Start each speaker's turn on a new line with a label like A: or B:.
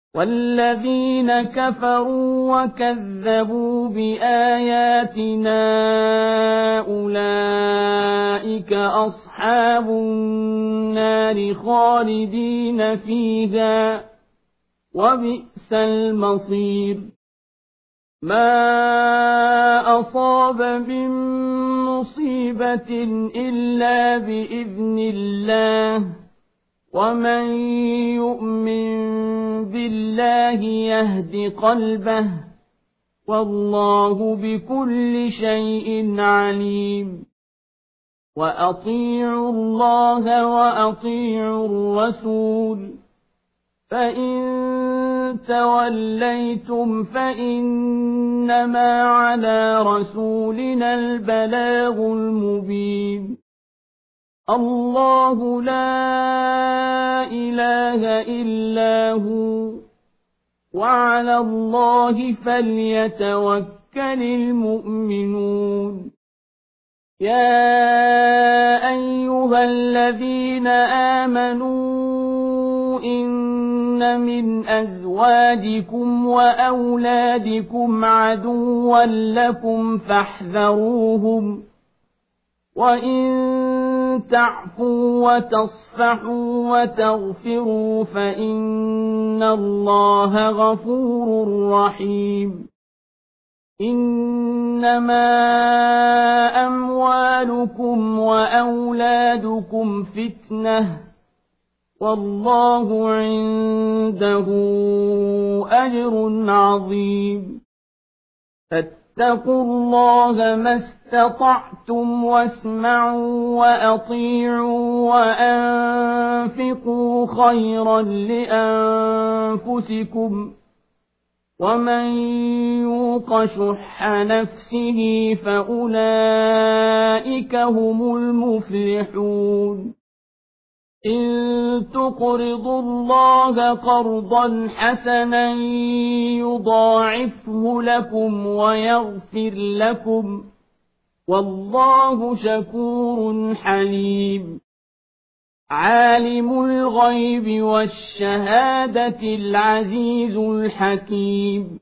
A: والذين كفروا وكذبوا بآياتنا أولئك أصحاب النار خالدين فيها وبئس المصير ما أصاب من مصيبة إلا بإذن الله ومن يؤمن بالله يهد قلبه والله بكل شيء عليم وأطيعوا الله وأطيعوا الرسول فإن توليتم فإنما على رسولنا البلاغ المبين الله لا إله إلا هو وعلى الله فليتوكل المؤمنون يا أيها الذين آمنوا إن من أزواجكم وأولادكم عدوا لكم فاحذروهم وإن تعفوا وتصفحوا وتغفروا فإن الله غفور رحيم إنما أموالكم وأولادكم فتنة والله عنده أجر عظيم فاتقوا الله ما استطعتم واسمعوا وأطيعوا وأنفقوا خيرا لأنفسكم ومن يوق شح نفسه فأولئك هم المفلحون إن تقرضوا الله قرضا حسنا يضاعفه لكم ويغفر لكم والله شكور حليم عالم الغيب والشهادة العزيز الحكيم